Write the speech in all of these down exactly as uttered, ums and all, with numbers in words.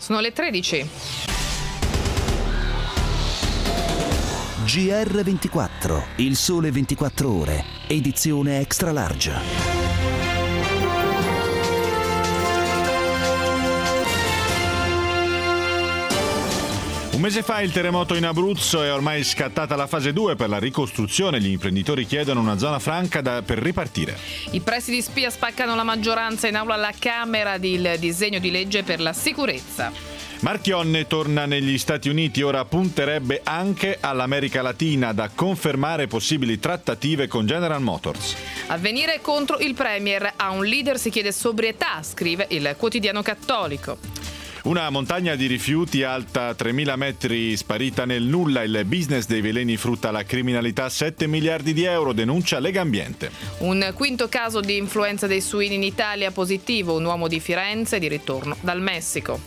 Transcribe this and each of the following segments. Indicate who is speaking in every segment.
Speaker 1: Sono le tredici.
Speaker 2: G R ventiquattro, il sole ventiquattro ore, edizione extra large.
Speaker 3: Un mese fa il terremoto in Abruzzo, è ormai scattata la fase due per la ricostruzione. Gli imprenditori chiedono una zona franca da, per ripartire.
Speaker 1: I pressi di spia spaccano la maggioranza in aula alla Camera il disegno di legge per la sicurezza.
Speaker 3: Marchionne torna negli Stati Uniti, ora punterebbe anche all'America Latina, da confermare possibili trattative con General Motors.
Speaker 1: Avvenire contro il Premier, a un leader si chiede sobrietà, scrive il quotidiano cattolico.
Speaker 3: Una montagna di rifiuti alta tremila metri sparita nel nulla, il business dei veleni frutta la criminalità, sette miliardi di euro, denuncia Legambiente.
Speaker 1: Un quinto caso di influenza dei suini in Italia positivo, un uomo di Firenze di ritorno dal Messico.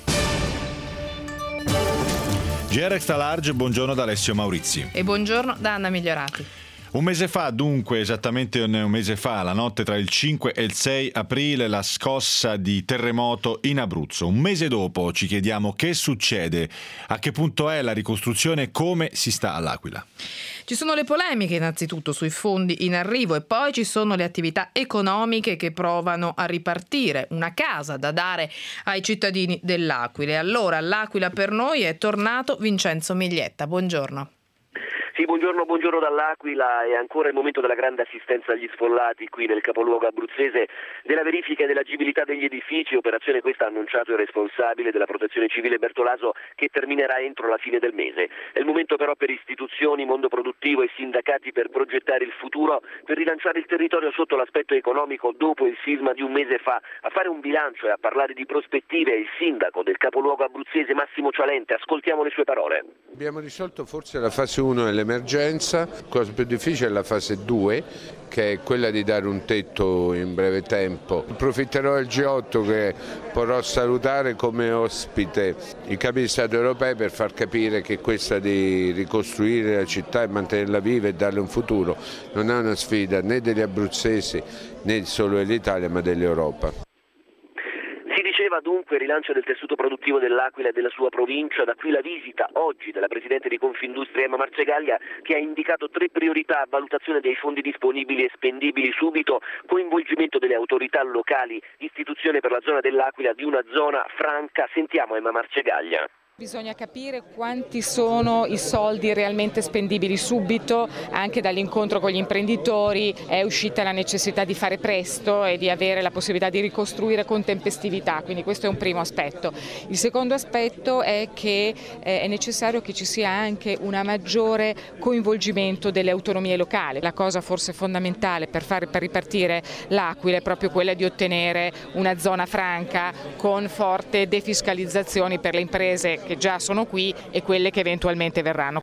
Speaker 3: G R Extra Large, buongiorno da Alessio Maurizi.
Speaker 1: E buongiorno da Anna Migliorati.
Speaker 3: Un mese fa, dunque, esattamente un mese fa, la notte tra il cinque e il sei aprile, la scossa di terremoto in Abruzzo. Un mese dopo ci chiediamo che succede, a che punto è la ricostruzione, come si sta all'Aquila.
Speaker 1: Ci sono le polemiche innanzitutto sui fondi in arrivo e poi ci sono le attività economiche che provano a ripartire, una casa da dare ai cittadini dell'Aquila. E allora l'Aquila per noi è tornato Vincenzo Miglietta. Buongiorno.
Speaker 4: Sì, buongiorno, buongiorno dall'Aquila. È ancora il momento della grande assistenza agli sfollati qui nel capoluogo abruzzese, della verifica dell'agibilità degli edifici, operazione questa ha annunciato il responsabile della protezione civile Bertolaso, che terminerà entro la fine del mese. È il momento però per istituzioni, mondo produttivo e sindacati per progettare il futuro, per rilanciare il territorio sotto l'aspetto economico dopo il sisma di un mese fa. A fare un bilancio e a parlare di prospettive è il sindaco del capoluogo abruzzese Massimo Cialente. Ascoltiamo le sue parole.
Speaker 5: Abbiamo risolto forse la fase uno e l'emergenza, cosa più difficile è la fase due, che è quella di dare un tetto in breve tempo. Approfitterò del G otto che vorrò salutare come ospite i capi di Stato europei per far capire che questa di ricostruire la città e mantenerla viva e darle un futuro non è una sfida né degli abruzzesi né solo dell'Italia ma dell'Europa.
Speaker 4: Si diceva dunque rilancio del tessuto produttivo dell'Aquila e della sua provincia, da qui la visita oggi della Presidente di Confindustria Emma Marcegaglia, che ha indicato tre priorità: valutazione dei fondi disponibili e spendibili subito, coinvolgimento delle autorità locali, istituzione per la zona dell'Aquila di una zona franca. Sentiamo Emma Marcegaglia.
Speaker 6: Bisogna capire quanti sono i soldi realmente spendibili subito. Anche dall'incontro con gli imprenditori è uscita la necessità di fare presto e di avere la possibilità di ricostruire con tempestività, quindi questo è un primo aspetto. Il secondo aspetto è che è necessario che ci sia anche un maggiore coinvolgimento delle autonomie locali. La cosa forse fondamentale per fare per ripartire l'Aquila è proprio quella di ottenere una zona franca con forte defiscalizzazioni per le imprese che già sono qui e quelle che eventualmente verranno.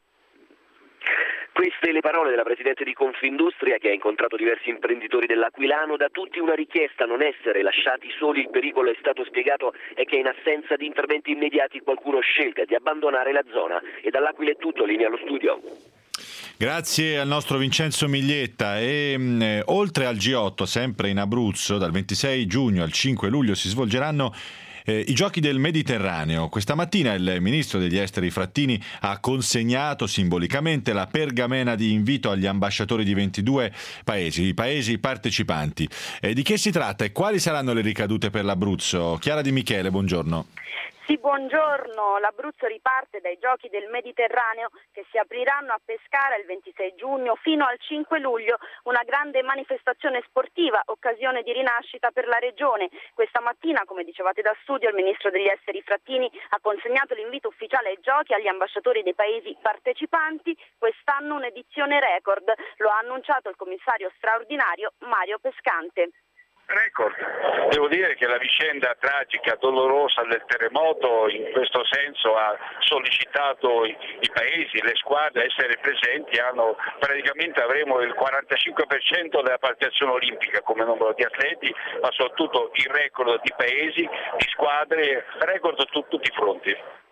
Speaker 4: Queste le parole della Presidente di Confindustria, che ha incontrato diversi imprenditori dell'Aquilano. Da tutti una richiesta: non essere lasciati soli. Il pericolo, è stato spiegato, è che in assenza di interventi immediati qualcuno scelga di abbandonare la zona. E dall'Aquila è tutto, linea allo studio.
Speaker 3: Grazie al nostro Vincenzo Miglietta. E mh, oltre al G otto, sempre in Abruzzo, dal ventisei giugno al cinque luglio si svolgeranno Eh, i giochi del Mediterraneo. Questa mattina il ministro degli esteri Frattini ha consegnato simbolicamente la pergamena di invito agli ambasciatori di ventidue paesi, i paesi partecipanti. Eh, di che si tratta e quali saranno le ricadute per l'Abruzzo? Chiara Di Michele, buongiorno.
Speaker 7: Sì, buongiorno. L'Abruzzo riparte dai Giochi del Mediterraneo che si apriranno a Pescara il ventisei giugno fino al cinque luglio, una grande manifestazione sportiva, occasione di rinascita per la regione. Questa mattina, come dicevate da studio, il ministro degli esteri Frattini ha consegnato l'invito ufficiale ai Giochi agli ambasciatori dei paesi partecipanti. Quest'anno un'edizione record, lo ha annunciato il commissario straordinario Mario Pescante.
Speaker 8: Record. Devo dire che la vicenda tragica, dolorosa del terremoto in questo senso ha sollecitato i, i paesi, le squadre a essere presenti. Hanno, praticamente avremo il quarantacinque per cento della partecipazione olimpica come numero di atleti, ma soprattutto il record di paesi, di squadre, record su tutti i fronti.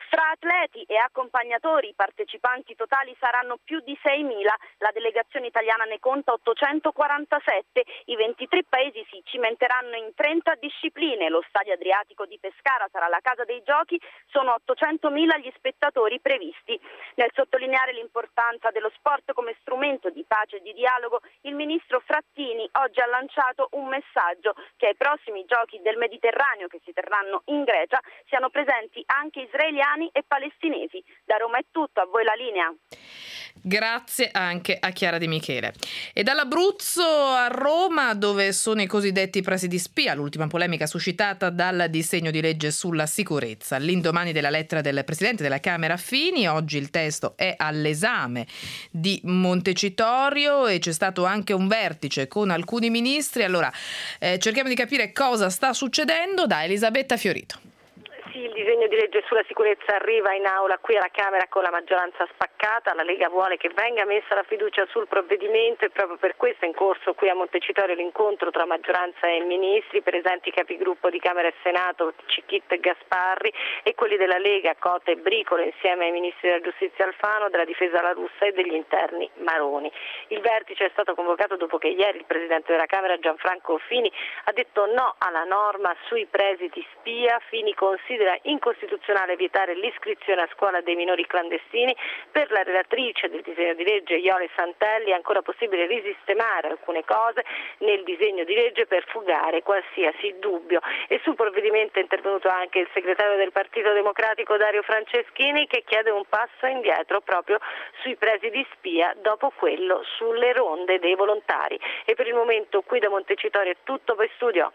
Speaker 7: Fra atleti e accompagnatori i partecipanti totali saranno più di seimila, la delegazione italiana ne conta ottocentoquarantasette, i ventitré paesi si cimenteranno in trenta discipline, lo Stadio Adriatico di Pescara sarà la casa dei giochi, sono ottocentomila gli spettatori previsti. Nel sottolineare l'importanza dello sport come strumento di pace e di dialogo, il ministro Frattini oggi ha lanciato un messaggio che ai prossimi giochi del Mediterraneo che si terranno in Grecia siano presenti anche israeliani e palestinesi. Da Roma è tutto, a voi la linea.
Speaker 1: Grazie anche a Chiara Di Michele. E dall'Abruzzo a Roma, dove sono i cosiddetti presidi spia, l'ultima polemica suscitata dal disegno di legge sulla sicurezza. L'indomani della lettera del Presidente della Camera Fini, oggi il testo è all'esame di Montecitorio e c'è stato anche un vertice con alcuni ministri. Allora, eh, cerchiamo di capire cosa sta succedendo da Elisabetta Fiorito.
Speaker 9: Il disegno di legge sulla sicurezza arriva in aula qui alla Camera con la maggioranza spaccata. La Lega vuole che venga messa la fiducia sul provvedimento e proprio per questo è in corso qui a Montecitorio l'incontro tra maggioranza e ministri, presenti i capigruppo di Camera e Senato, Cicchitta e Gasparri, e quelli della Lega, Cota e Bricolo, insieme ai ministri della Giustizia Alfano, della Difesa La Russa e degli Interni Maroni. Il vertice è stato convocato dopo che ieri il Presidente della Camera, Gianfranco Fini, ha detto no alla norma sui presidi spia. Fini considera incostituzionale vietare l'iscrizione a scuola dei minori clandestini. Per la relatrice del disegno di legge, Iole Santelli, è ancora possibile risistemare alcune cose nel disegno di legge per fugare qualsiasi dubbio. E sul provvedimento è intervenuto anche il segretario del Partito Democratico Dario Franceschini, che chiede un passo indietro proprio sui presidi spia dopo quello sulle ronde dei volontari. E per il momento qui da Montecitorio è tutto, poi studio.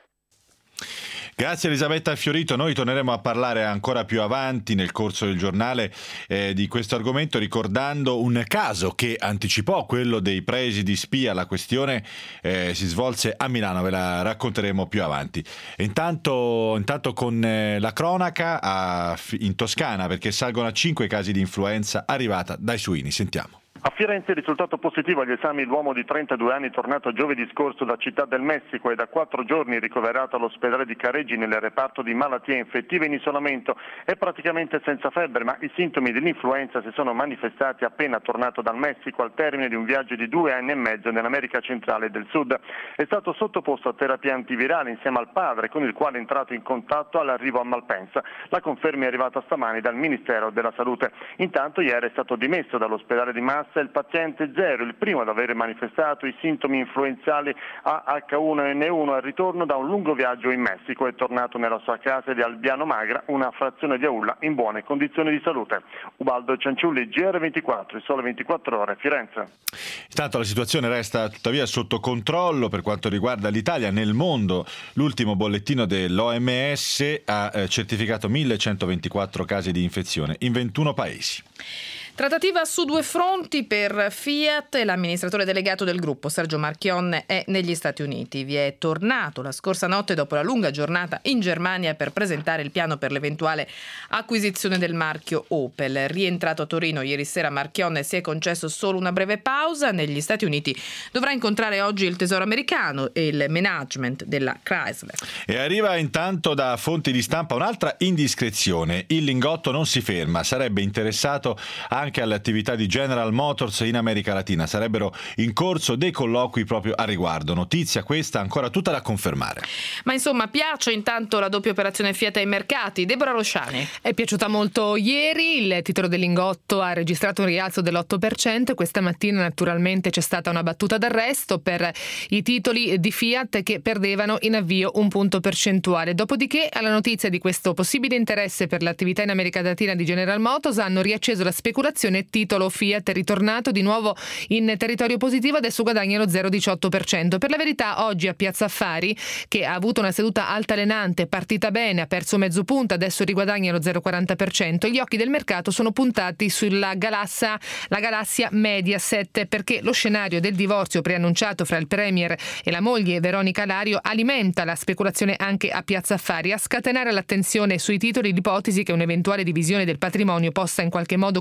Speaker 3: Grazie Elisabetta Fiorito, noi torneremo a parlare ancora più avanti nel corso del giornale eh, di questo argomento, ricordando un caso che anticipò quello dei presidi spia. La questione eh, si svolse a Milano, ve la racconteremo più avanti. Intanto, intanto con eh, la cronaca a, in Toscana, perché salgono a cinque casi di influenza arrivata dai suini. Sentiamo.
Speaker 10: A Firenze è risultato positivo agli esami l'uomo di trentadue anni tornato giovedì scorso da Città del Messico e da quattro giorni ricoverato all'ospedale di Careggi nel reparto di malattie infettive in isolamento. È praticamente senza febbre, ma i sintomi dell'influenza si sono manifestati appena tornato dal Messico al termine di un viaggio di due anni e mezzo nell'America centrale e del Sud. È stato sottoposto a terapia antivirale insieme al padre, con il quale è entrato in contatto all'arrivo a Malpensa. La conferma è arrivata stamani dal Ministero della Salute. Intanto ieri è stato dimesso dall'ospedale di Massa il paziente zero, il primo ad avere manifestato i sintomi influenzali A H uno N uno al ritorno da un lungo viaggio in Messico. È tornato nella sua casa di Albiano Magra, una frazione di Aulla, in buone condizioni di salute. Ubaldo Cianciulli, G R ventiquattro, il Sole ventiquattro Ore, Firenze.
Speaker 3: Intanto la situazione resta tuttavia sotto controllo per quanto riguarda l'Italia. Nel mondo l'ultimo bollettino dell'O M S ha eh, certificato millecentoventiquattro casi di infezione in ventuno paesi.
Speaker 1: Trattativa su due fronti per Fiat e l'amministratore delegato del gruppo Sergio Marchionne è negli Stati Uniti. Vi è tornato la scorsa notte dopo la lunga giornata in Germania per presentare il piano per l'eventuale acquisizione del marchio Opel. Rientrato a Torino ieri sera, Marchionne si è concesso solo una breve pausa. Negli Stati Uniti dovrà incontrare oggi il Tesoro americano e il management della Chrysler.
Speaker 3: E arriva intanto da fonti di stampa un'altra indiscrezione. Il lingotto non si ferma, sarebbe interessato a anche alle attività di General Motors in America Latina. Sarebbero in corso dei colloqui proprio a riguardo. Notizia questa ancora tutta da confermare.
Speaker 1: Ma insomma, piace intanto la doppia operazione Fiat ai mercati. Deborah Rosciani.
Speaker 11: È piaciuta molto ieri, il titolo del lingotto ha registrato un rialzo dell'otto per cento e questa mattina naturalmente c'è stata una battuta d'arresto per i titoli di Fiat che perdevano in avvio un punto percentuale. Dopodiché, alla notizia di questo possibile interesse per l'attività in America Latina di General Motors, hanno riacceso la speculazione. Titolo Fiat è ritornato di nuovo in territorio positivo, adesso guadagna lo zero virgola diciotto per cento. Per la verità, oggi a Piazza Affari, che ha avuto una seduta altalenante, partita bene, ha perso mezzo punto, adesso riguadagna lo zero virgola quaranta per cento. Gli occhi del mercato sono puntati sulla galassia, la galassia Mediaset, perché lo scenario del divorzio preannunciato fra il premier e la moglie Veronica Lario alimenta la speculazione anche a Piazza Affari. A scatenare l'attenzione sui titoli l'ipotesi che un'eventuale divisione del patrimonio possa in qualche modo coinvolgere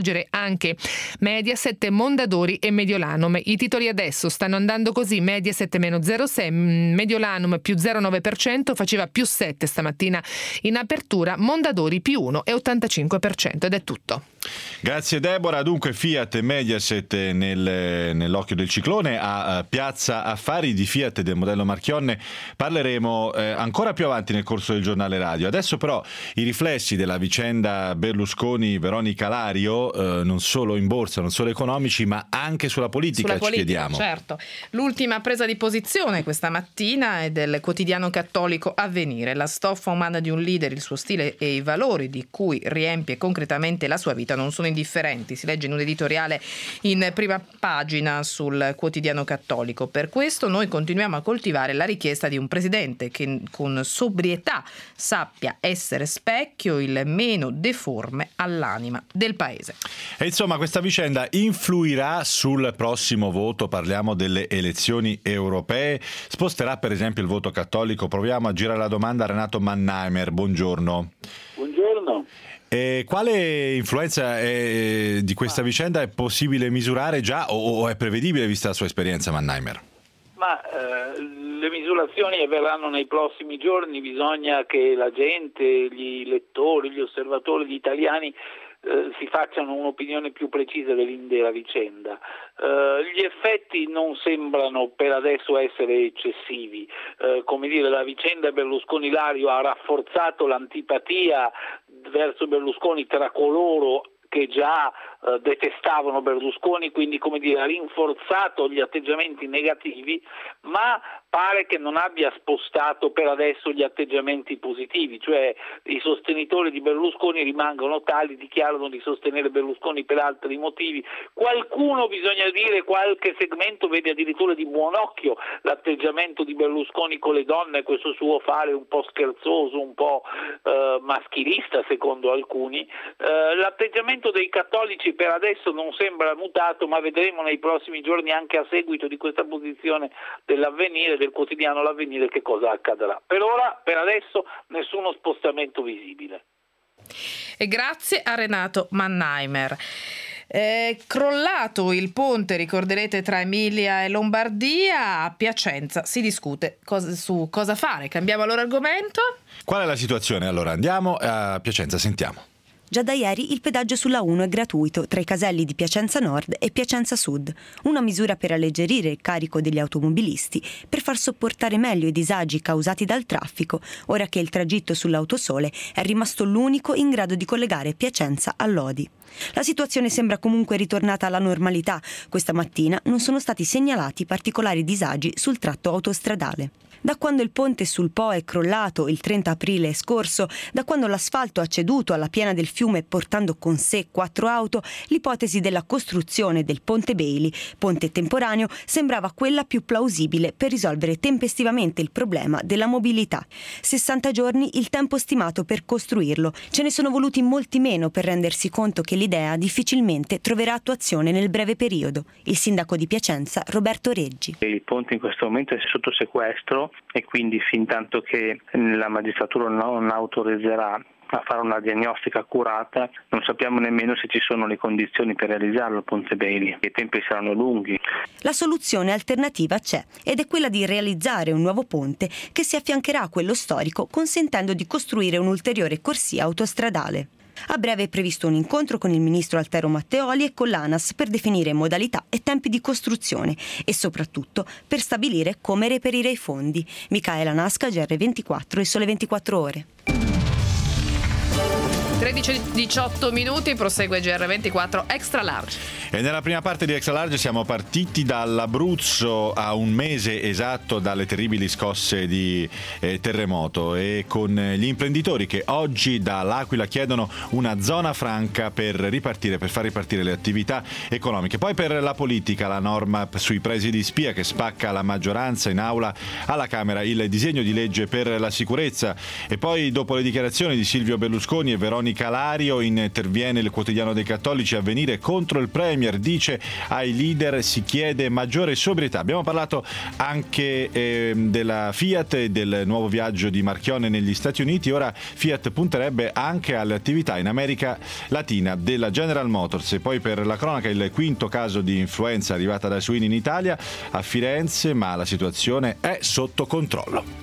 Speaker 11: coinvolgere anche Mediaset, Mondadori e Mediolanum. I titoli adesso stanno andando così: Mediaset meno zero virgola sei, Mediolanum più zero virgola nove per cento, faceva più sette stamattina in apertura, Mondadori più uno virgola ottantacinque per cento. Ed è tutto.
Speaker 3: Grazie Deborah. Dunque Fiat e Mediaset nel, nell'occhio del ciclone. A Piazza Affari di Fiat del modello Marchionne parleremo eh, ancora più avanti nel corso del giornale radio. Adesso però i riflessi della vicenda Berlusconi-Veronica Lario eh, non solo in borsa, non solo economici, ma anche sulla politica,
Speaker 1: sulla politica,
Speaker 3: ci chiediamo.
Speaker 1: Certo. L'ultima presa di posizione questa mattina è del quotidiano cattolico Avvenire. La stoffa umana di un leader, il suo stile e i valori di cui riempie concretamente la sua vita non sono indifferenti, si legge in un editoriale in prima pagina sul quotidiano cattolico. Per questo noi continuiamo a coltivare la richiesta di un presidente che con sobrietà sappia essere specchio, il meno deforme all'anima del paese.
Speaker 3: E insomma questa vicenda influirà sul prossimo voto, parliamo delle elezioni europee, sposterà per esempio il voto cattolico? Proviamo a girare la domanda a Renato Mannheimer, buongiorno.
Speaker 12: Buongiorno.
Speaker 3: E quale influenza è, di questa vicenda è possibile misurare già o, o è prevedibile vista la sua esperienza, Mannheimer?
Speaker 12: Ma eh, le misurazioni avverranno nei prossimi giorni, bisogna che la gente, gli lettori, gli osservatori, gli italiani eh, si facciano un'opinione più precisa dell'intera vicenda. Eh, gli effetti non sembrano per adesso essere eccessivi, eh, come dire, la vicenda Berlusconi-Lario ha rafforzato l'antipatia verso Berlusconi tra coloro che già eh, detestavano Berlusconi, quindi come dire ha rinforzato gli atteggiamenti negativi, ma pare che non abbia spostato per adesso gli atteggiamenti positivi, cioè i sostenitori di Berlusconi rimangono tali, dichiarano di sostenere Berlusconi per altri motivi. Qualcuno, bisogna dire, qualche segmento vede addirittura di buon occhio l'atteggiamento di Berlusconi con le donne, questo suo fare un po' scherzoso, un po' eh, maschilista secondo alcuni. Eh, l'atteggiamento dei cattolici per adesso non sembra mutato, ma vedremo nei prossimi giorni, anche a seguito di questa posizione dell'Avvenire, del quotidiano L'Avvenire, che cosa accadrà. Per ora, per adesso, nessuno spostamento visibile.
Speaker 1: E grazie a Renato Mannheimer. È crollato il ponte, ricorderete, tra Emilia e Lombardia. A Piacenza si discute cosa, su cosa fare. Cambiamo allora argomento.
Speaker 3: Qual è la situazione? Allora andiamo a Piacenza, sentiamo.
Speaker 13: Già da ieri il pedaggio sulla uno è gratuito tra i caselli di Piacenza Nord e Piacenza Sud, una misura per alleggerire il carico degli automobilisti, per far sopportare meglio i disagi causati dal traffico, ora che il tragitto sull'Autosole è rimasto l'unico in grado di collegare Piacenza a Lodi. La situazione sembra comunque ritornata alla normalità. Questa mattina non sono stati segnalati particolari disagi sul tratto autostradale. Da quando il ponte sul Po è crollato il trenta aprile scorso, da quando l'asfalto ha ceduto alla piena del fiume portando con sé quattro auto, l'ipotesi della costruzione del Ponte Bailey, ponte temporaneo, sembrava quella più plausibile per risolvere tempestivamente il problema della mobilità. sessanta giorni il tempo stimato per costruirlo. Ce ne sono voluti molti meno per rendersi conto che l'idea difficilmente troverà attuazione nel breve periodo. Il sindaco di Piacenza, Roberto Reggi.
Speaker 14: Il ponte in questo momento è sotto sequestro e quindi fin tanto che la magistratura non autorizzerà a fare una diagnostica accurata non sappiamo nemmeno se ci sono le condizioni per realizzarlo il Ponte Bailey. I tempi saranno lunghi.
Speaker 13: La soluzione alternativa c'è ed è quella di realizzare un nuovo ponte che si affiancherà a quello storico, consentendo di costruire un'ulteriore corsia autostradale. A breve è previsto un incontro con il ministro Altero Matteoli e con l'ANAS per definire modalità e tempi di costruzione e soprattutto per stabilire come reperire i fondi. Micaela Nasca, G R ventiquattro, Il Sole ventiquattro Ore.
Speaker 1: tredici e diciotto minuti, prosegue G R ventiquattro Extra Large.
Speaker 3: E nella prima parte di Extra Large siamo partiti dall'Abruzzo a un mese esatto dalle terribili scosse di eh, terremoto e con gli imprenditori che oggi dall'Aquila chiedono una zona franca per ripartire, per far ripartire le attività economiche. Poi per la politica, la norma sui presidi spia che spacca la maggioranza in aula alla Camera, il disegno di legge per la sicurezza e poi dopo le dichiarazioni di Silvio Berlusconi e Veronica Monica Lario, interviene il quotidiano dei cattolici Avvenire contro il Premier, dice ai leader si chiede maggiore sobrietà. Abbiamo parlato anche eh, della Fiat e del nuovo viaggio di Marchionne negli Stati Uniti. Ora Fiat punterebbe anche alle attività in America Latina della General Motors. E poi per la cronaca il quinto caso di influenza arrivata da suini in Italia a Firenze, ma la situazione è sotto controllo.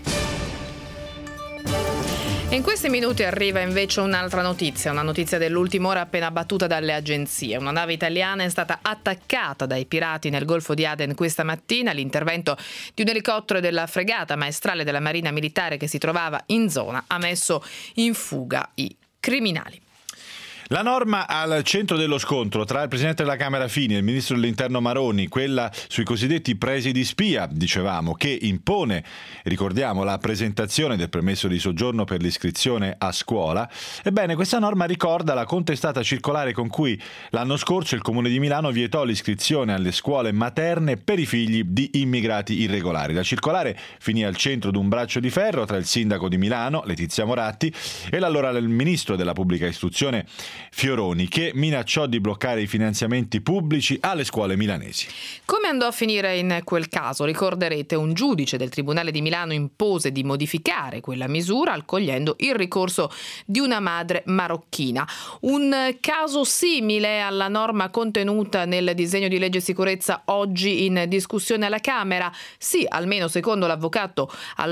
Speaker 1: In questi minuti arriva invece un'altra notizia, una notizia dell'ultima ora appena battuta dalle agenzie. Una nave italiana è stata attaccata dai pirati nel Golfo di Aden questa mattina. L'intervento di un elicottero della fregata maestrale della Marina Militare che si trovava in zona ha messo in fuga i criminali.
Speaker 3: La norma al centro dello scontro tra il Presidente della Camera Fini e il Ministro dell'Interno Maroni, quella sui cosiddetti presidi spia, dicevamo, che impone, ricordiamo, la presentazione del permesso di soggiorno per l'iscrizione a scuola. Ebbene, questa norma ricorda la contestata circolare con cui l'anno scorso il Comune di Milano vietò l'iscrizione alle scuole materne per i figli di immigrati irregolari. La circolare finì al centro di un braccio di ferro tra il sindaco di Milano, Letizia Moratti, e l'allora il Ministro della Pubblica Istruzione Fioroni, che minacciò di bloccare i finanziamenti pubblici alle scuole milanesi.
Speaker 1: Come andò a finire in quel caso? Ricorderete, un giudice del Tribunale di Milano impose di modificare quella misura accogliendo il ricorso di una madre marocchina. Un caso simile alla norma contenuta nel disegno di legge sicurezza oggi in discussione alla Camera? Sì, almeno secondo l'avvocato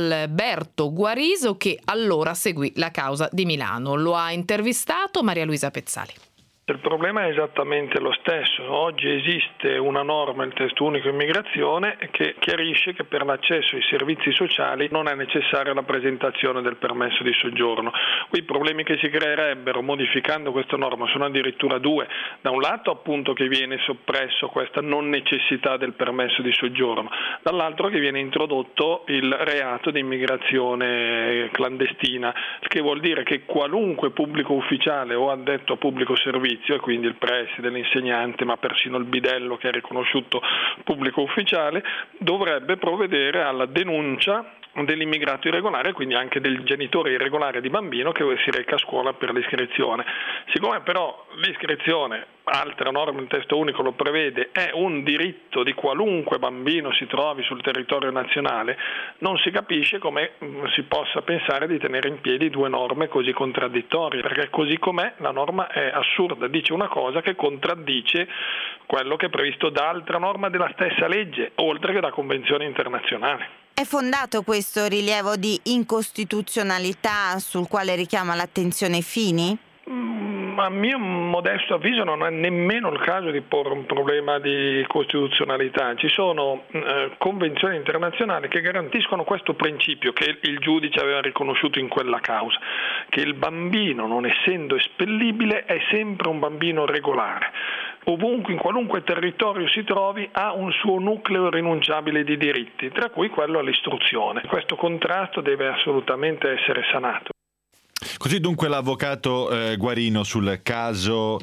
Speaker 1: Alberto Guariso, che allora seguì la causa di Milano. Lo ha intervistato Maria Luisa Pezzali.
Speaker 15: Il problema è esattamente lo stesso. Oggi esiste una norma, il testo unico immigrazione, che chiarisce che per l'accesso ai servizi sociali non è necessaria la presentazione del permesso di soggiorno. Qui i problemi che si creerebbero modificando questa norma sono addirittura due. Da un lato appunto che viene soppresso questa non necessità del permesso di soggiorno, dall'altro che viene introdotto il reato di immigrazione clandestina, il che vuol dire che qualunque pubblico ufficiale o addetto a pubblico servizio, e quindi il preside, l'insegnante, ma persino il bidello che è riconosciuto pubblico ufficiale, dovrebbe provvedere alla denuncia dell'immigrato irregolare e quindi anche del genitore irregolare di bambino che si reca a scuola per l'iscrizione. Siccome però l'iscrizione, altra norma del testo unico lo prevede, è un diritto di qualunque bambino si trovi sul territorio nazionale, non si capisce come si possa pensare di tenere in piedi due norme così contraddittorie, perché così com'è la norma è assurda, dice una cosa che contraddice quello che è previsto da altra norma della stessa legge, oltre che da convenzione internazionale.
Speaker 16: È fondato questo rilievo di incostituzionalità sul quale richiama l'attenzione Fini?
Speaker 15: Mm, a mio modesto avviso non è nemmeno il caso di porre un problema di costituzionalità. Ci sono eh, convenzioni internazionali che garantiscono questo principio che il giudice aveva riconosciuto in quella causa, che il bambino, non essendo espellibile, è sempre un bambino regolare. Ovunque, in qualunque territorio si trovi, ha un suo nucleo irrinunciabile di diritti, tra cui quello all'istruzione. Questo contrasto deve assolutamente essere sanato.
Speaker 3: Così dunque l'avvocato eh, Guarino sul caso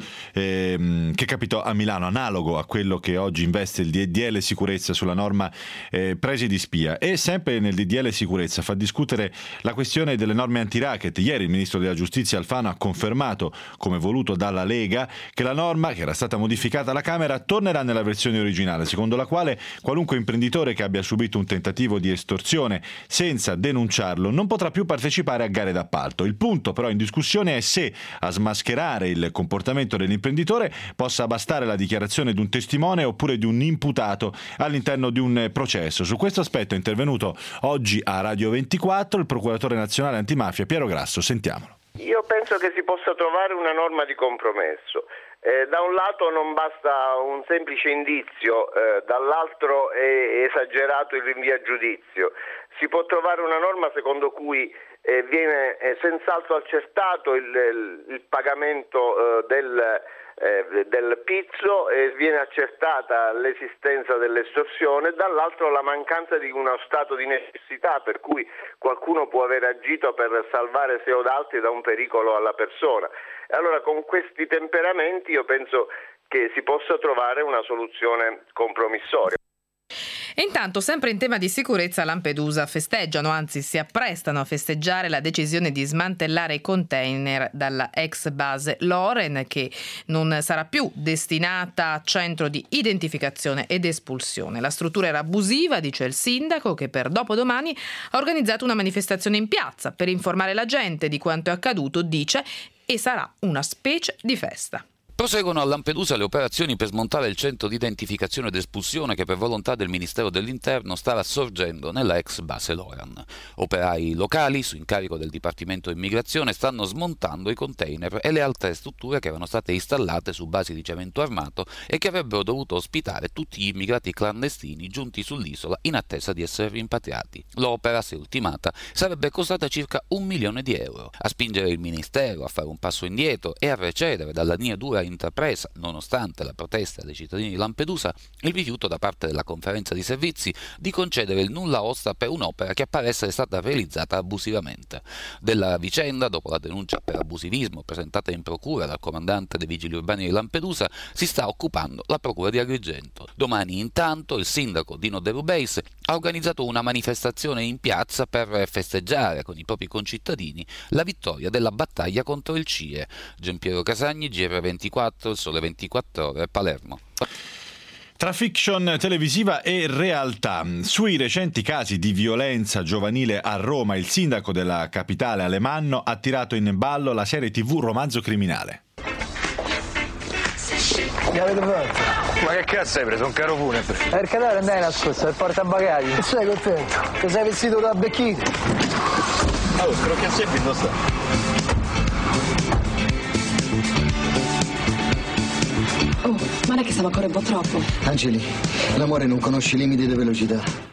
Speaker 3: eh, che capitò a Milano, analogo a quello che oggi investe il D D L sicurezza sulla norma eh, presidi spia. E sempre nel D D L sicurezza fa discutere la questione delle norme anti-racket. Ieri il ministro della giustizia Alfano ha confermato, come voluto dalla Lega, che la norma, che era stata modificata alla Camera, tornerà nella versione originale, secondo la quale qualunque imprenditore che abbia subito un tentativo di estorsione senza denunciarlo non potrà più partecipare a gare d'appalto. Il punto però in discussione è se a smascherare il comportamento dell'imprenditore possa bastare la dichiarazione di un testimone oppure di un imputato all'interno di un processo. Su questo aspetto è intervenuto oggi a Radio ventiquattro il procuratore nazionale antimafia Piero Grasso. Sentiamolo.
Speaker 17: Io penso che si possa trovare una norma di compromesso. Eh, da un lato non basta un semplice indizio, eh, dall'altro è esagerato il rinvio a giudizio. Si può trovare una norma secondo cui eh, viene eh, senz'altro accertato il, il, il pagamento eh, del, eh, del pizzo e viene accertata l'esistenza dell'estorsione, dall'altro la mancanza di uno stato di necessità per cui qualcuno può aver agito per salvare sé o altri da un pericolo alla persona. Allora con questi temperamenti io penso che si possa trovare una soluzione compromissoria.
Speaker 1: E intanto, sempre in tema di sicurezza, a Lampedusa festeggiano, anzi si apprestano a festeggiare la decisione di smantellare i container dalla ex base Loren, che non sarà più destinata a centro di identificazione ed espulsione. La struttura era abusiva, dice il sindaco, che per dopodomani ha organizzato una manifestazione in piazza per informare la gente di quanto è accaduto, dice, e sarà una specie di festa.
Speaker 18: Proseguono a Lampedusa le operazioni per smontare il centro di identificazione ed espulsione che per volontà del Ministero dell'Interno starà sorgendo nella ex base Loran. Operai locali, su incarico del Dipartimento Immigrazione, stanno smontando i container e le altre strutture che erano state installate su basi di cemento armato e che avrebbero dovuto ospitare tutti gli immigrati clandestini giunti sull'isola in attesa di essere rimpatriati. L'opera, se ultimata, sarebbe costata circa un milione di euro. A spingere il Ministero a fare un passo indietro e a recedere dalla linea dura intrapresa, nonostante la protesta dei cittadini di Lampedusa, il rifiuto da parte della conferenza di servizi di concedere il nulla osta per un'opera che appare essere stata realizzata abusivamente. Della vicenda, dopo la denuncia per abusivismo presentata in procura dal comandante dei vigili urbani di Lampedusa, si sta occupando la procura di Agrigento. Domani, intanto, il sindaco Dino De Rubeis ha organizzato una manifestazione in piazza per festeggiare con i propri concittadini la vittoria della battaglia contro il C I E. Giampiero Casagni, G R ventiquattro, Il Sole ventiquattro Ore, Palermo.
Speaker 3: Tra fiction televisiva e realtà, sui recenti casi di violenza giovanile a Roma, il sindaco della capitale Alemanno ha tirato in ballo la serie tivù Romanzo Criminale.
Speaker 19: Mi avete fatto? Ma che cazzo hai preso? Un caro funebre? Eh, il cadavere andai nascosto, è il portabagagli. E sei contento? Che sei vestito da becchino? Allora, però che sempre indossa?
Speaker 20: Oh, ma non è che stiamo ancora un po' troppo?
Speaker 19: Angeli, l'amore non conosce i limiti di velocità.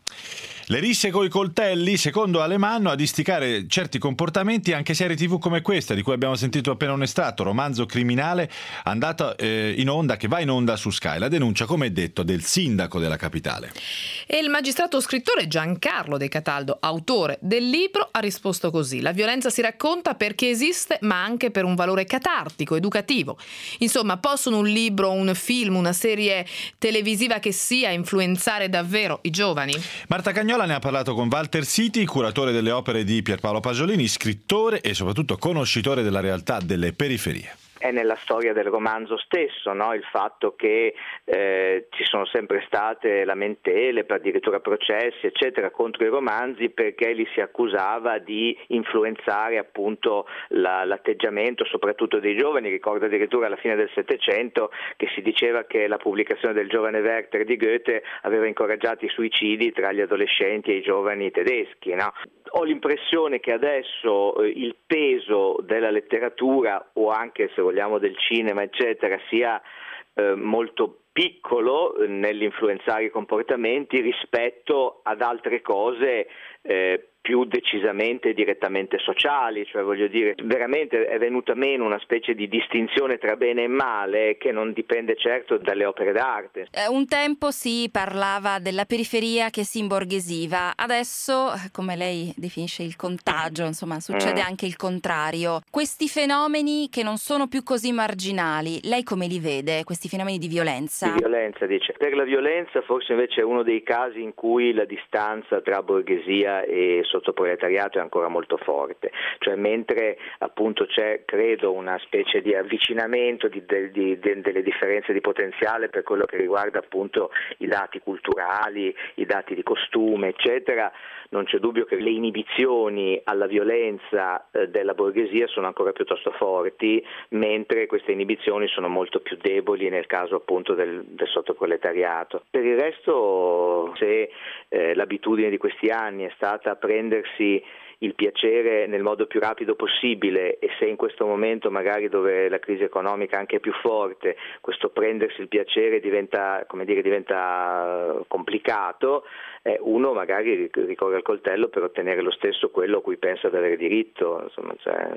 Speaker 3: Le risse coi coltelli, secondo Alemanno, ad isticare certi comportamenti anche serie tivù come questa, di cui abbiamo sentito appena un estratto, Romanzo Criminale, andata eh, in onda, che va in onda su Sky. La denuncia, come detto, del sindaco della capitale.
Speaker 1: E il magistrato scrittore Giancarlo De Cataldo, autore del libro, ha risposto così: la violenza si racconta perché esiste, ma anche per un valore catartico, educativo. Insomma, possono un libro, un film, una serie televisiva che sia influenzare davvero i giovani?
Speaker 3: Marta Cagnola ne ha parlato con Walter Siti, curatore delle opere di Pierpaolo Pasolini, scrittore e soprattutto conoscitore della realtà delle periferie.
Speaker 21: È nella storia del romanzo stesso, no? Il fatto che eh, ci sono sempre state lamentele, addirittura processi eccetera contro i romanzi perché li si accusava di influenzare appunto la, l'atteggiamento soprattutto dei giovani. Ricordo addirittura alla fine del Settecento che si diceva che la pubblicazione del Giovane Werther di Goethe aveva incoraggiato i suicidi tra gli adolescenti e i giovani tedeschi, no? Ho l'impressione che adesso eh, il peso della letteratura o anche, se vogliamo, del cinema eccetera sia eh, molto piccolo nell'influenzare i comportamenti rispetto ad altre cose eh, più decisamente e direttamente sociali, cioè voglio dire, veramente è venuta meno una specie di distinzione tra bene e male che non dipende certo dalle opere d'arte.
Speaker 22: Eh, un tempo si parlava della periferia che si imborghesiva, adesso, come lei definisce il contagio, insomma, succede mm. anche il contrario. Questi fenomeni che non sono più così marginali, lei come li vede, questi fenomeni di violenza?
Speaker 21: Di violenza, dice. Per la violenza forse invece è uno dei casi in cui la distanza tra borghesia e sottoproletariato è ancora molto forte, cioè mentre appunto c'è credo una specie di avvicinamento di, di, di, delle differenze di potenziale per quello che riguarda appunto i dati culturali, i dati di costume eccetera, non c'è dubbio che le inibizioni alla violenza eh, della borghesia sono ancora piuttosto forti, mentre queste inibizioni sono molto più deboli nel caso appunto del, del sottoproletariato. Per il resto, se eh, l'abitudine di questi anni è stata prendersi il piacere nel modo più rapido possibile e se in questo momento magari dove la crisi economica anche è più forte, questo prendersi il piacere diventa, come dire, diventa complicato, eh, uno magari ricorre al coltello per ottenere lo stesso quello a cui pensa di avere diritto, insomma, cioè,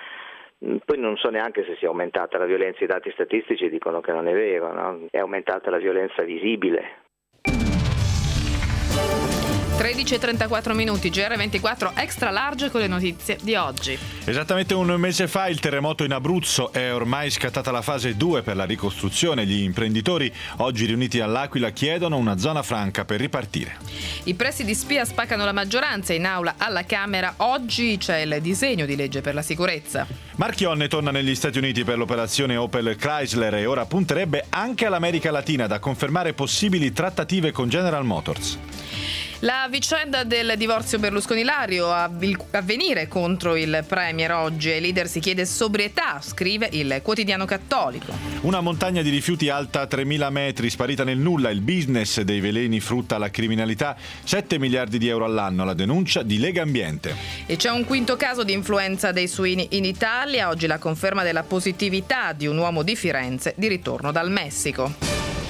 Speaker 21: poi non so neanche se sia aumentata la violenza, i dati statistici dicono che non è vero, no? È aumentata la violenza visibile.
Speaker 1: tredici e trentaquattro minuti, G R ventiquattro Extra Large con le notizie di oggi.
Speaker 3: Esattamente un mese fa il terremoto in Abruzzo, è ormai scattata la fase due per la ricostruzione. Gli imprenditori, oggi riuniti all'Aquila, chiedono una zona franca per ripartire.
Speaker 1: I presidi spia spaccano la maggioranza. In aula alla Camera oggi c'è il disegno di legge per la sicurezza.
Speaker 3: Marchionne torna negli Stati Uniti per l'operazione Opel Chrysler e ora punterebbe anche all'America Latina, da confermare possibili trattative con General Motors.
Speaker 1: La vicenda del divorzio Berlusconi-Lario, avvenire contro il Premier oggi. Ai leader si chiede sobrietà, scrive il quotidiano cattolico.
Speaker 3: Una montagna di rifiuti alta tremila metri, sparita nel nulla. Il business dei veleni frutta la criminalità. sette miliardi di euro all'anno, la denuncia di Lega Ambiente.
Speaker 1: E c'è un quinto caso di influenza dei suini in Italia. Oggi la conferma della positività di un uomo di Firenze di ritorno dal Messico.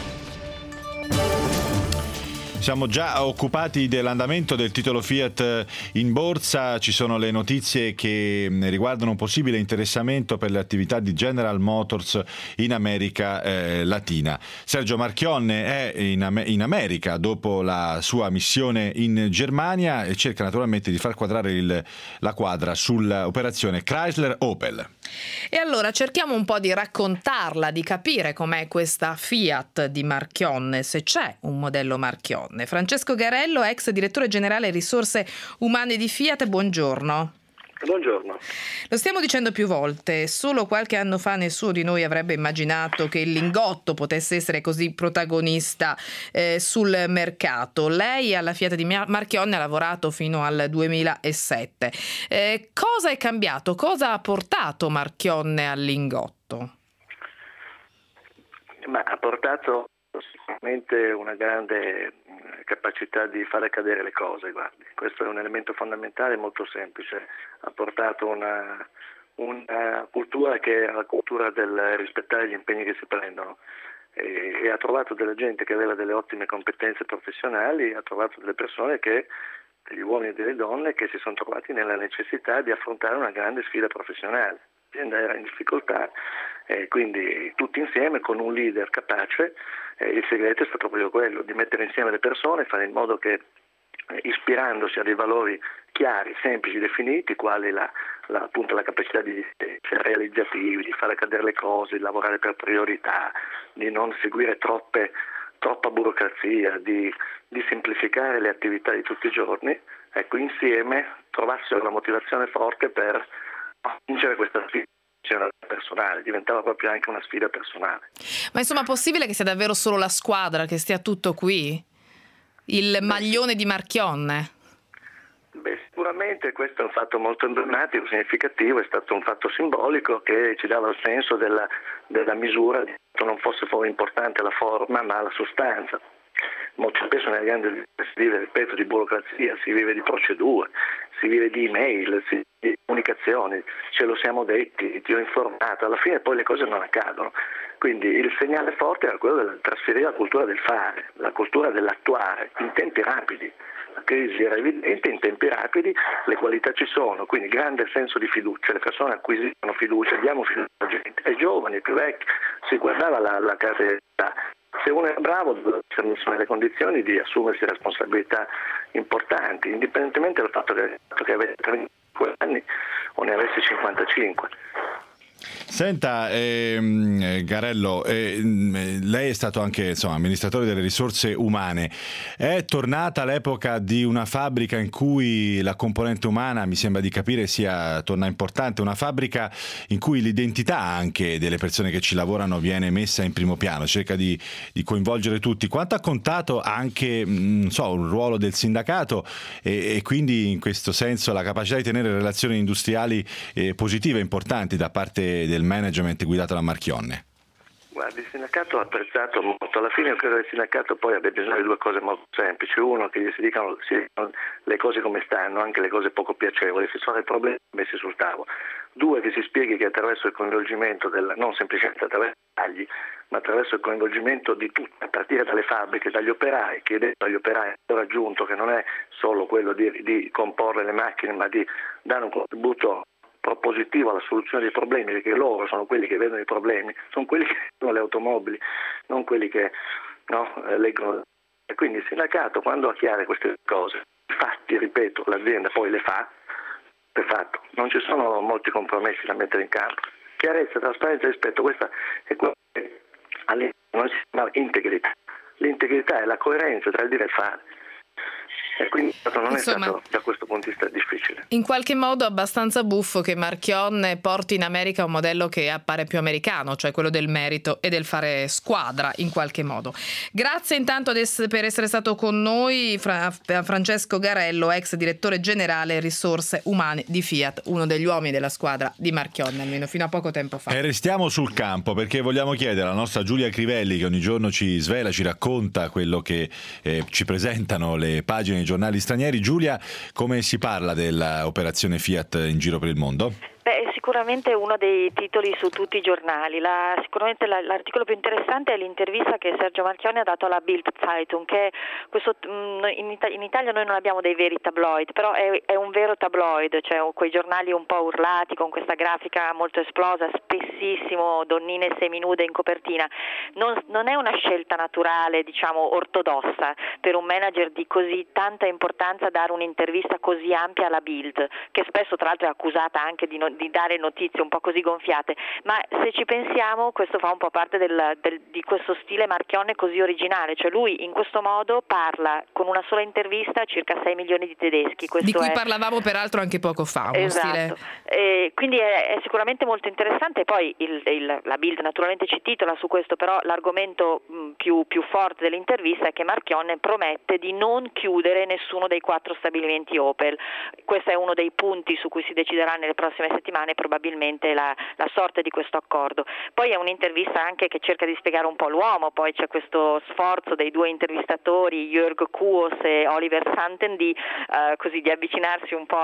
Speaker 3: Siamo già occupati dell'andamento del titolo Fiat in borsa. Ci sono le notizie che riguardano un possibile interessamento per le attività di General Motors in America eh, Latina. Sergio Marchionne è in, Am- in America dopo la sua missione in Germania e cerca naturalmente di far quadrare il, la quadra sull'operazione Chrysler-Opel.
Speaker 1: E allora cerchiamo un po' di raccontarla, di capire com'è questa Fiat di Marchionne, se c'è un modello Marchionne. Francesco Garello, ex direttore generale risorse umane di Fiat, buongiorno.
Speaker 2: Buongiorno.
Speaker 1: Lo stiamo dicendo più volte, solo qualche anno fa nessuno di noi avrebbe immaginato che il lingotto potesse essere così protagonista eh, sul mercato. Lei alla Fiat di Marchionne ha lavorato fino al duemilasette. Eh, cosa è cambiato? Cosa ha portato Marchionne al lingotto?
Speaker 2: Ma ha portato sicuramente una grande capacità di fare accadere le cose, guardi. Questo è un elemento fondamentale, molto semplice. Ha portato una, una cultura che è la cultura del rispettare gli impegni che si prendono e, e ha trovato della gente che aveva delle ottime competenze professionali, ha trovato delle persone che, degli uomini e delle donne che si sono trovati nella necessità di affrontare una grande sfida professionale. L'azienda era in difficoltà e quindi tutti insieme con un leader capace. Eh, il segreto è stato proprio quello di mettere insieme le persone, fare in modo che eh, ispirandosi a dei valori chiari, semplici, definiti, quali la, la, appunto la capacità di essere realizzativi, di fare accadere le cose, di lavorare per priorità, di non seguire troppe, troppa burocrazia, di, di semplificare le attività di tutti i giorni, ecco, insieme trovassero una motivazione forte per vincere questa sfida personale, diventava proprio anche una sfida personale.
Speaker 1: Ma insomma, è possibile che sia davvero solo la squadra, che stia tutto qui? Il maglione di Marchionne?
Speaker 2: Beh, sicuramente questo è un fatto molto emblematico, significativo, è stato un fatto simbolico che ci dava il senso della, della misura, di che non fosse solo importante la forma ma la sostanza. Molto spesso nelle grandi si vive, ripeto, di burocrazia, si vive di procedure, si vive di email, si vive di comunicazioni, ce lo siamo detti, ti ho informato, alla fine poi le cose non accadono. Quindi il segnale forte era quello di trasferire la cultura del fare, la cultura dell'attuare, in tempi rapidi. La crisi era evidente, in tempi rapidi le qualità ci sono, quindi grande senso di fiducia, le persone acquisiscono fiducia, diamo fiducia alla gente, ai giovani, ai più vecchi, si guardava la, la caratteristica. Se uno è bravo deve essere messo nelle condizioni di assumersi responsabilità importanti, indipendentemente dal fatto che, che avesse trentacinque anni o ne avesse cinquantacinque.
Speaker 3: Senta, ehm, Garello, ehm, lei è stato anche insomma, amministratore delle risorse umane. È tornata l'epoca di una fabbrica in cui la componente umana, mi sembra di capire, sia torna importante, una fabbrica in cui l'identità anche delle persone che ci lavorano viene messa in primo piano, cerca di, di coinvolgere tutti. Quanto ha contato anche non so, un ruolo del sindacato e, e quindi in questo senso la capacità di tenere relazioni industriali eh, positive, importanti da parte del management guidato da Marchionne?
Speaker 2: Guardi, il sindacato ha apprezzato molto. Alla fine io credo che il sindacato poi abbia bisogno di due cose molto semplici. Uno, che gli si dicano, si dicano le cose come stanno, anche le cose poco piacevoli, se sono i problemi messi sul tavolo. Due, che si spieghi che attraverso il coinvolgimento, del, non semplicemente attraverso i tagli, ma attraverso il coinvolgimento di tutti, a partire dalle fabbriche, dagli operai, chiedendo agli operai il raggiunto che non è solo quello di, di comporre le macchine, ma di dare un contributo propositivo alla soluzione dei problemi, perché loro sono quelli che vedono i problemi, sono quelli che vedono le automobili, non quelli che no, leggono. E quindi il sindacato, quando ha chiare queste cose, fatti, ripeto, l'azienda poi le fa, è fatto. Non ci sono molti compromessi da mettere in campo. Chiarezza, trasparenza e rispetto, questa è quello che all'interno non si chiama integrità. L'integrità è la coerenza tra il dire e il fare. E quindi non
Speaker 1: Insomma,
Speaker 2: è stato da questo punto di vista difficile.
Speaker 1: In qualche modo abbastanza buffo che Marchionne porti in America un modello che appare più americano, cioè quello del merito e del fare squadra in qualche modo. Grazie intanto per essere stato con noi Fra- Francesco Garello, ex direttore generale risorse umane di Fiat, uno degli uomini della squadra di Marchionne, almeno fino a poco tempo fa.
Speaker 3: E restiamo sul campo perché vogliamo chiedere alla nostra Giulia Crivelli, che ogni giorno ci svela, ci racconta quello che eh, ci presentano le pagine dei giornali stranieri. Giulia, come si parla dell'operazione Fiat in giro per il mondo?
Speaker 5: Beh, è sicuramente uno dei titoli su tutti i giornali. La, sicuramente la, l'articolo più interessante è l'intervista che Sergio Marchionne ha dato alla Bild Zeitung, che questo, in, in Italia noi non abbiamo dei veri tabloid, però è, è un vero tabloid, cioè quei giornali un po' urlati con questa grafica molto esplosa, spessissimo donnine seminude in copertina. Non, non è una scelta naturale, diciamo ortodossa, per un manager di così tanta importanza dare un'intervista così ampia alla Bild, che spesso tra l'altro è accusata anche di, no, di dare notizie un po' così gonfiate, ma se ci pensiamo questo fa un po' parte del, del, di questo stile Marchionne così originale, cioè lui in questo modo parla con una sola intervista a circa sei milioni di tedeschi. Questo
Speaker 1: di cui
Speaker 5: è...
Speaker 1: parlavamo peraltro anche poco fa. Uno
Speaker 5: esatto.
Speaker 1: Stile...
Speaker 5: E quindi è, è sicuramente molto interessante. Poi il, il, la Bild naturalmente ci titola su questo, però l'argomento mh, più, più forte dell'intervista è che Marchionne promette di non chiudere nessuno dei quattro stabilimenti Opel. Questo è uno dei punti su cui si deciderà nelle prossime settimane probabilmente la, la sorte di questo accordo. Poi è un'intervista anche che cerca di spiegare un po' l'uomo, poi c'è questo sforzo dei due intervistatori, Jörg Kuos e Oliver Santen, di, uh, così, di avvicinarsi un po'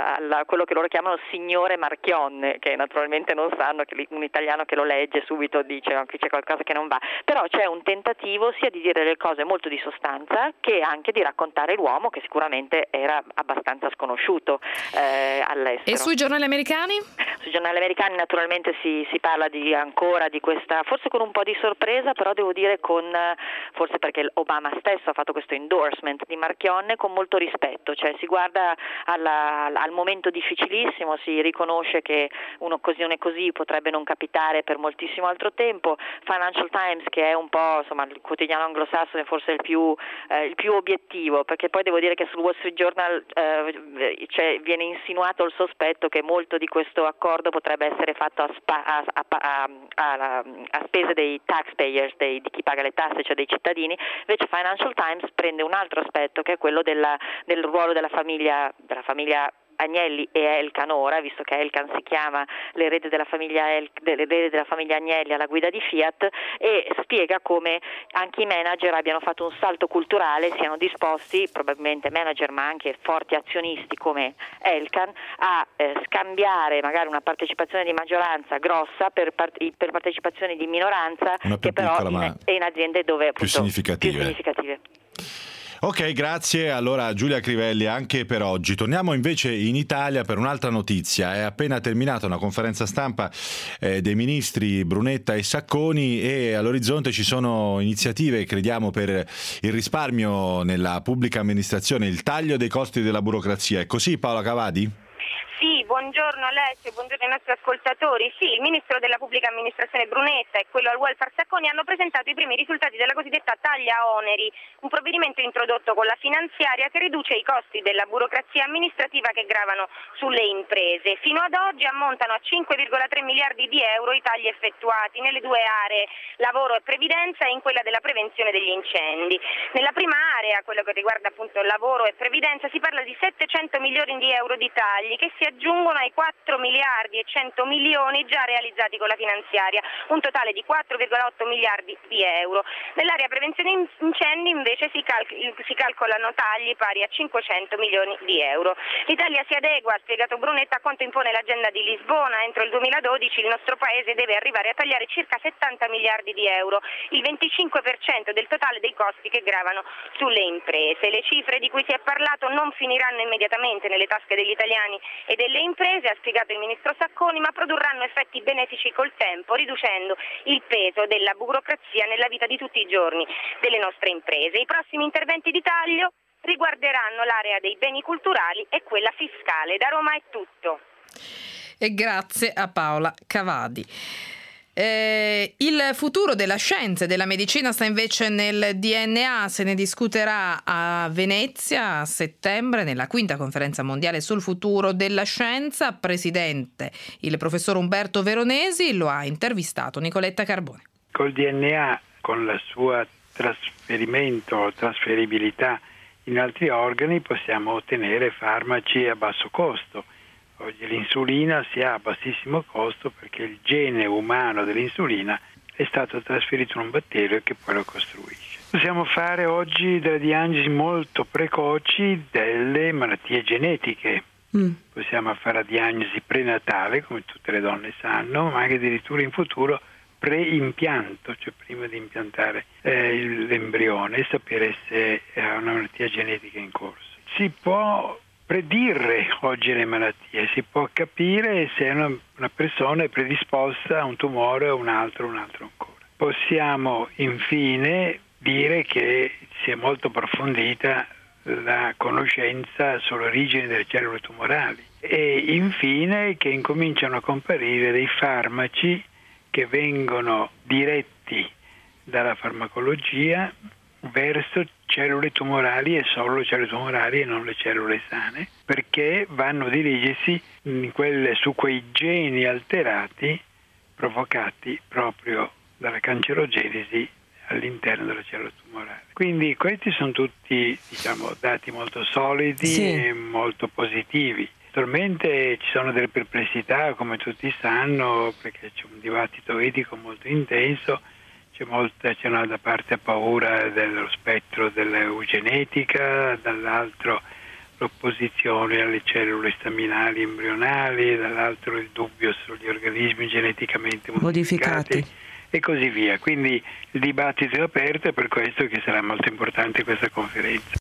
Speaker 5: a quello che loro chiamano signore Marchionne, che naturalmente non sanno che un italiano che lo legge subito dice no, qui c'è qualcosa che non va, però c'è un tentativo sia di dire delle cose molto di sostanza che anche di raccontare l'uomo, che sicuramente era abbastanza sconosciuto eh, all'estero.
Speaker 1: E sui giornali americani?
Speaker 5: Sui giornali americani naturalmente si, si parla di, ancora di questa, forse con un po' di sorpresa, però devo dire con, forse perché Obama stesso ha fatto questo endorsement di Marchionne, con molto rispetto, cioè si guarda alla, al momento difficilissimo, si riconosce che un'occasione così potrebbe non capitare per moltissimo altro tempo. Financial Times, che è un po' insomma il quotidiano anglosassone, forse il più, eh, il più obiettivo, perché poi devo dire che sul Wall Street Journal eh, cioè, viene insinuato il sospetto che molto di questo accordo potrebbe essere fatto a, spa, a, a, a, a, a spese dei taxpayers, dei, di chi paga le tasse, cioè dei cittadini. Invece Financial Times prende un altro aspetto, che è quello della, del ruolo della famiglia, della famiglia Agnelli e Elkann ora, visto che Elkann si chiama l'erede della famiglia El- l'erede della famiglia Agnelli alla guida di Fiat, e spiega come anche i manager abbiano fatto un salto culturale, siano disposti, probabilmente manager ma anche forti azionisti come Elkann, a eh, scambiare magari una partecipazione di maggioranza grossa per, part- per partecipazioni di minoranza, che però
Speaker 3: piccola,
Speaker 5: in, in aziende dove appunto,
Speaker 3: più significative.
Speaker 5: più significative.
Speaker 3: Ok, grazie allora Giulia Crivelli anche per oggi. Torniamo invece in Italia per un'altra notizia. È appena terminata una conferenza stampa eh, dei ministri Brunetta e Sacconi, e all'orizzonte ci sono iniziative, crediamo, per il risparmio nella pubblica amministrazione, il taglio dei costi della burocrazia. È così, Paola Cavadi?
Speaker 6: Sì, buongiorno Alessio, buongiorno ai nostri ascoltatori. Sì, il ministro della pubblica amministrazione Brunetta e quello al welfare Sacconi hanno presentato i primi risultati della cosiddetta taglia oneri, un provvedimento introdotto con la finanziaria che riduce i costi della burocrazia amministrativa che gravano sulle imprese. Fino ad oggi ammontano a cinque virgola tre miliardi di euro i tagli effettuati nelle due aree, lavoro e previdenza, e in quella della prevenzione degli incendi. Nella prima area, quello che riguarda appunto il lavoro e previdenza, si parla di settecento milioni di euro di tagli che si aggiungono ai quattro miliardi e cento milioni già realizzati con la finanziaria, un totale di quattro virgola otto miliardi di euro. Nell'area prevenzione incendi invece si, cal- si calcolano tagli pari a cinquecento milioni di euro. L'Italia si adegua, ha spiegato Brunetta, a quanto impone l'agenda di Lisbona. Entro il duemiladodici il nostro paese deve arrivare a tagliare circa settanta miliardi di euro, il venticinque per cento del totale dei costi che gravano sulle imprese. Le cifre di cui si è parlato non finiranno immediatamente nelle tasche degli italiani e delle imprese, ha spiegato il ministro Sacconi, ma produrranno effetti benefici col tempo, riducendo il peso della burocrazia nella vita di tutti i giorni delle nostre imprese. I prossimi interventi di taglio riguarderanno l'area dei beni culturali e quella fiscale. Da Roma è tutto.
Speaker 1: E grazie a Paola Cavadi. Eh, il futuro della scienza e della medicina sta invece nel D N A, se ne discuterà a Venezia a settembre nella quinta conferenza mondiale sul futuro della scienza. Presidente il professor Umberto Veronesi, lo ha intervistato Nicoletta Carbone.
Speaker 4: Col D N A, con la sua trasferimento, trasferibilità in altri organi, possiamo ottenere farmaci a basso costo. Oggi l'insulina si ha a bassissimo costo perché il gene umano dell'insulina è stato trasferito in un batterio che poi lo costruisce. Possiamo fare oggi delle diagnosi molto precoci delle malattie genetiche. Mm. Possiamo fare la diagnosi prenatale, come tutte le donne sanno, ma anche addirittura in futuro pre-impianto, cioè prima di impiantare eh, l'embrione e sapere se ha una malattia genetica in corso. Si può predire oggi le malattie, si può capire se una, una persona è predisposta a un tumore o un altro, un altro ancora. Possiamo infine dire che si è molto approfondita la conoscenza sull'origine delle cellule tumorali e infine che incominciano a comparire dei farmaci che vengono diretti dalla farmacologia verso cellule tumorali e solo cellule tumorali e non le cellule sane, perché vanno a dirigersi in quelle, su quei geni alterati provocati proprio dalla cancerogenesi all'interno della cellula tumorale. Quindi questi sono tutti, diciamo, dati molto solidi sì. e molto positivi. Naturalmente ci sono delle perplessità, come tutti sanno, perché c'è un dibattito etico molto intenso. C'è molta, c'è una da parte paura dello spettro dell'eugenetica, dall'altro l'opposizione alle cellule staminali embrionali, dall'altro il dubbio sugli organismi geneticamente modificati, modificati e così via. Quindi il dibattito è aperto e per questo che sarà molto importante questa conferenza.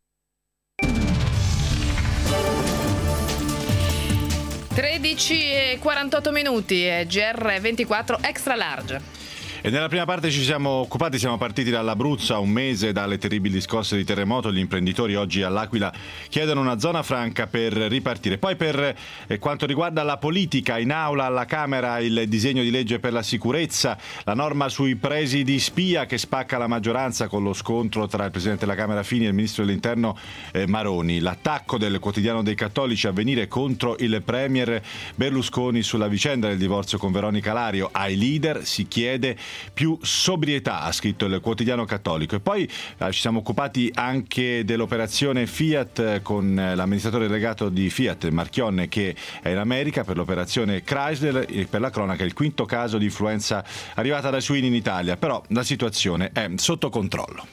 Speaker 1: tredici e quarantotto minuti, G R ventiquattro Extra Large.
Speaker 3: E nella prima parte ci siamo occupati, siamo partiti dall'Abruzzo a un mese dalle terribili scosse di terremoto. Gli imprenditori oggi all'Aquila chiedono una zona franca per ripartire. Poi per eh, quanto riguarda la politica, in aula alla Camera il disegno di legge per la sicurezza, la norma sui presi di spia che spacca la maggioranza con lo scontro tra il Presidente della Camera Fini e il Ministro dell'Interno eh, Maroni, l'attacco del quotidiano dei Cattolici Avvenire contro il Premier Berlusconi sulla vicenda del divorzio con Veronica Lario. Ai leader si chiede più sobrietà, ha scritto il quotidiano cattolico. E poi eh, ci siamo occupati anche dell'operazione Fiat con l'amministratore delegato di Fiat Marchionne, che è in America per l'operazione Chrysler, e per la cronaca il quinto caso di influenza arrivata dai suini in Italia, però la situazione è sotto controllo.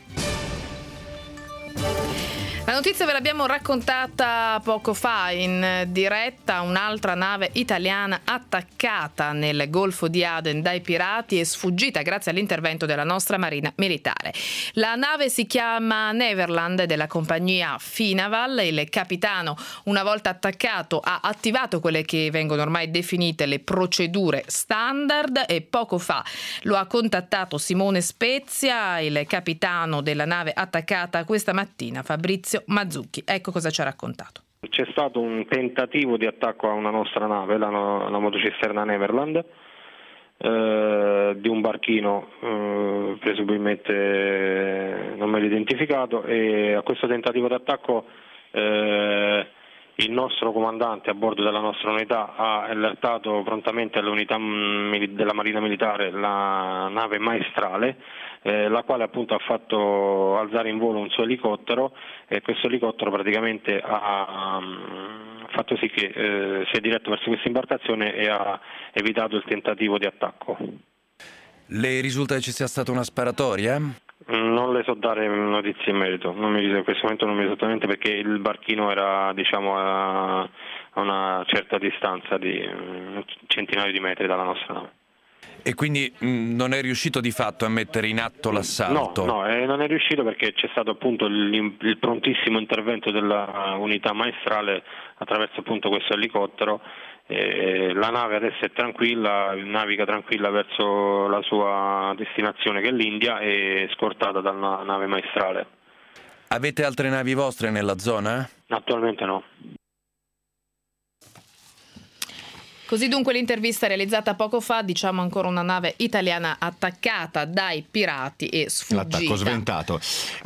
Speaker 1: La notizia ve l'abbiamo raccontata poco fa in diretta. Un'altra nave italiana attaccata nel Golfo di Aden dai pirati e sfuggita grazie all'intervento della nostra Marina Militare. La nave si chiama Neverland, della compagnia Finaval. Il capitano, una volta attaccato, ha attivato quelle che vengono ormai definite le procedure standard e poco fa lo ha contattato Simone Spezia, il capitano della nave attaccata questa mattina, Fabrizio Mazzucchi. Ecco cosa ci ha raccontato.
Speaker 8: C'è stato un tentativo di attacco a una nostra nave, la, la motocisterna Neverland, eh, di un barchino eh, presumibilmente non meglio identificato, e a questo tentativo di attacco eh, il nostro comandante a bordo della nostra unità ha allertato prontamente all'unità della Marina Militare la nave Maestrale, eh, la quale appunto ha fatto alzare in volo un suo elicottero, e questo elicottero praticamente ha um, fatto sì che eh, si è diretto verso questa imbarcazione e ha evitato il tentativo di attacco.
Speaker 23: Le risulta che ci sia stata una sparatoria?
Speaker 8: Non le so dare notizie in merito, non mi, in questo momento non mi so esattamente, perché il barchino era, diciamo, a, a una certa distanza di un centinaio di metri dalla nostra nave.
Speaker 23: E quindi mh, non è riuscito di fatto a mettere in atto l'assalto?
Speaker 8: No, no, eh, non è riuscito perché c'è stato appunto il, il prontissimo intervento della unità Maestrale attraverso appunto questo elicottero. Eh, la nave adesso è tranquilla, naviga tranquilla verso la sua destinazione, che è l'India, e scortata dalla nave Maestrale.
Speaker 23: Avete altre navi vostre nella zona?
Speaker 8: Attualmente no.
Speaker 1: Così dunque l'intervista realizzata poco fa, diciamo ancora una nave italiana attaccata dai pirati e sfuggita.
Speaker 3: L'attacco sventato.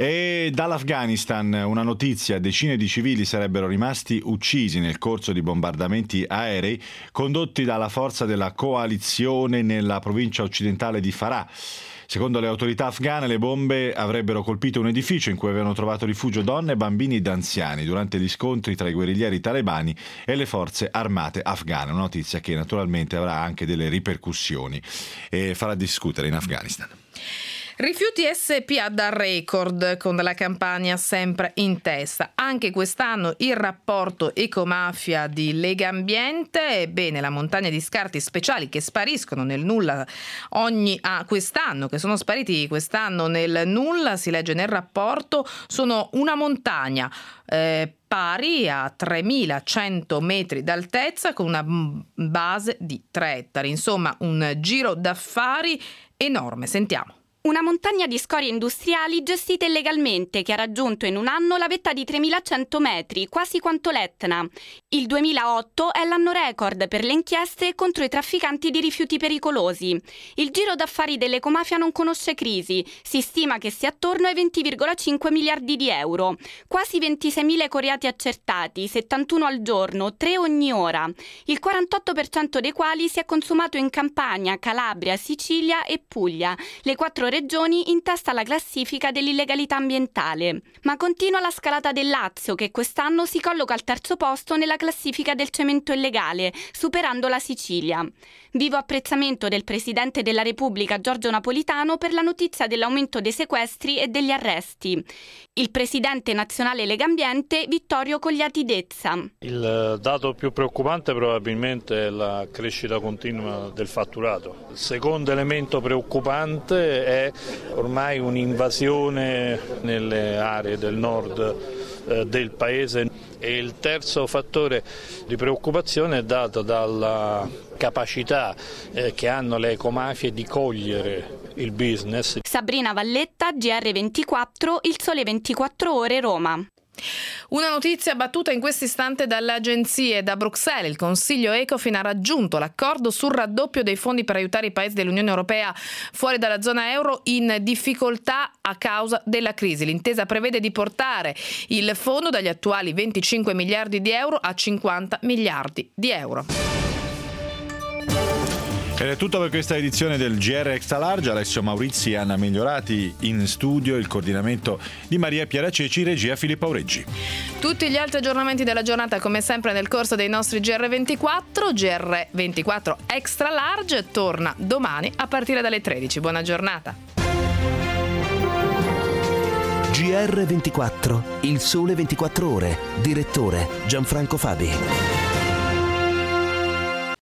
Speaker 3: E dall'Afghanistan una notizia: decine di civili sarebbero rimasti uccisi nel corso di bombardamenti aerei condotti dalla forza della coalizione nella provincia occidentale di Farah. Secondo le autorità afghane, le bombe avrebbero colpito un edificio in cui avevano trovato rifugio donne, bambini ed anziani durante gli scontri tra i guerriglieri talebani e le forze armate afghane. Una notizia che naturalmente avrà anche delle ripercussioni e farà discutere in Afghanistan.
Speaker 1: Rifiuti S P A da record, con la campagna sempre in testa. Anche quest'anno il rapporto ecomafia di Legambiente. Ebbene, la montagna di scarti speciali che spariscono nel nulla ogni ah, quest'anno, che sono spariti quest'anno nel nulla, si legge nel rapporto, sono una montagna eh, pari a tremilacento metri d'altezza con una base di tre ettari. Insomma, un giro d'affari enorme. Sentiamo.
Speaker 7: Una montagna di scorie industriali gestite illegalmente che ha raggiunto in un anno la vetta di tremilacento metri, quasi quanto l'Etna. Il duemilaotto è l'anno record per le inchieste contro i trafficanti di rifiuti pericolosi. Il giro d'affari dell'ecomafia non conosce crisi, si stima che sia attorno ai venti virgola cinque miliardi di euro. Quasi ventiseimila coreati accertati, settantuno al giorno, tre ogni ora. Il quarantotto per cento dei quali si è consumato in Campania, Calabria, Sicilia e Puglia, le quattro regioni in testa alla classifica dell'illegalità ambientale. Ma continua la scalata del Lazio, che quest'anno si colloca al terzo posto nella classifica del cemento illegale, superando la Sicilia. Vivo apprezzamento del Presidente della Repubblica Giorgio Napolitano per la notizia dell'aumento dei sequestri e degli arresti. Il Presidente nazionale Legambiente Vittorio Cogliati Dezza.
Speaker 9: Il dato più preoccupante probabilmente è la crescita continua del fatturato. Il secondo elemento preoccupante è ormai un'invasione nelle aree del nord eh, del paese, e il terzo fattore di preoccupazione è dato dalla capacità eh, che hanno le ecomafie di cogliere il business.
Speaker 7: Sabrina Valletta, G R ventiquattro, Il Sole ventiquattro Ore, Roma.
Speaker 1: Una notizia battuta in questo istante dalle agenzie. Da Bruxelles il Consiglio Ecofin ha raggiunto l'accordo sul raddoppio dei fondi per aiutare i paesi dell'Unione Europea fuori dalla zona euro in difficoltà a causa della crisi. L'intesa prevede di portare il fondo dagli attuali venticinque miliardi di euro a cinquanta miliardi di euro.
Speaker 3: Ed è tutto per questa edizione del G R Extra Large. Alessio Maurizi e Anna Migliorati in studio, il coordinamento di Maria Piera Ceci, regia Filippo Aureggi.
Speaker 1: Tutti gli altri aggiornamenti della giornata come sempre nel corso dei nostri G R ventiquattro. G R ventiquattro Extra Large torna domani a partire dalle tredici. Buona giornata.
Speaker 10: G R ventiquattro, Il Sole ventiquattro Ore, direttore Gianfranco Fabi.